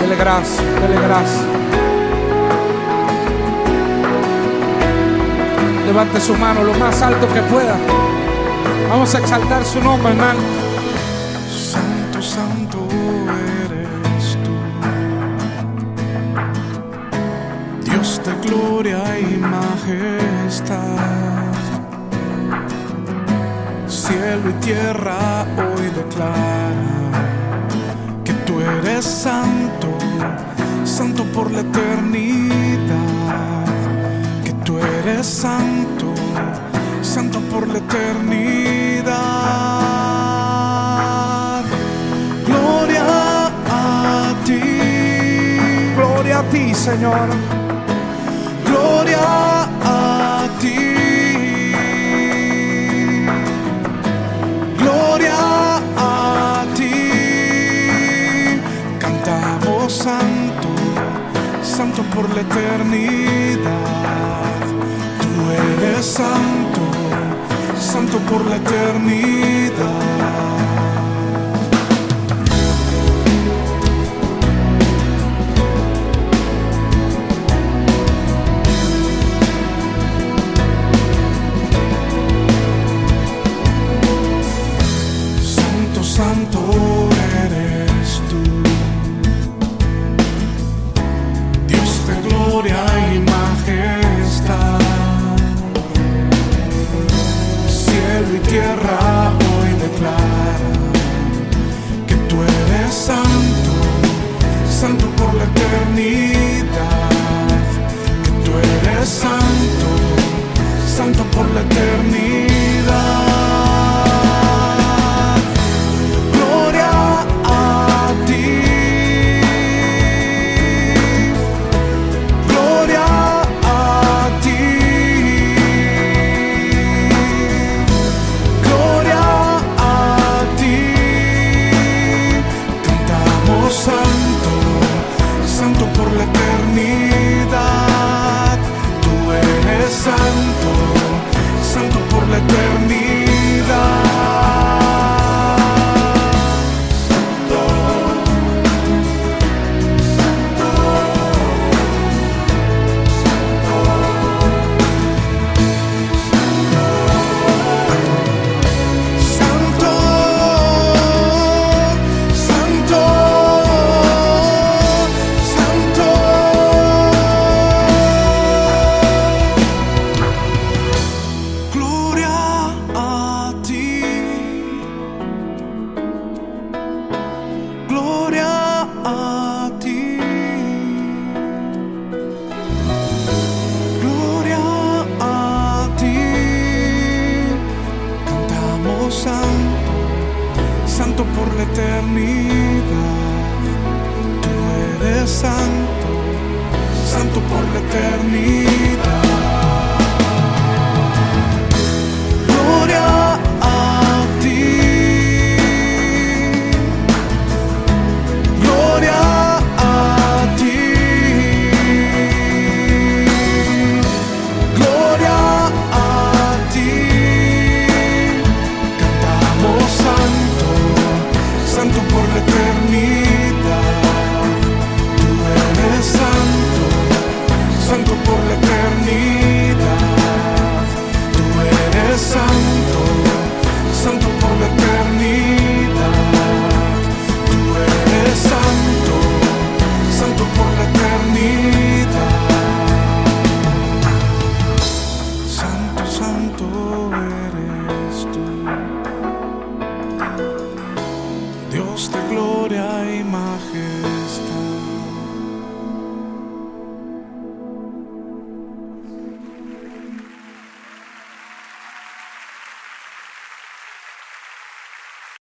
Dele gracias, dele gracias. Levante su mano lo más alto que pueda. Vamos a exaltar su nombre, hermano. Santo, santo eres tú, Dios de gloria y majestad. Cielo y tierra hoy declaran que tú eres santo, santo por la eternidad. Que tú eres santo, santo por la eternidad. Gloria a ti, Gloria a ti, Señor. gloria a ti, gloria a ti. Cantamos santo, santo por la eternidad. Tú eres santo, santo por la eternidad. Santo eres tú, Dios de gloria y majestad. Cielo y tierra hoy declaran que tú eres santo, santo por la eternidad. Que tú eres santo, santo por la eternidad. Santo por la eternidad, tú eres santo, santo por la eternidad. Santo por la eternidad, tú eres santo, santo por la eternidad. Gloria a ti, gloria a ti, gloria a ti. Cantamos santo, santo por la eternidad. Tú eres santo, santo por la eternidad. Tú eres santo, santo por la eternidad. Tú eres santo, santo por la eternidad. Santo, santo eres tú, Dios de gloria y majestad.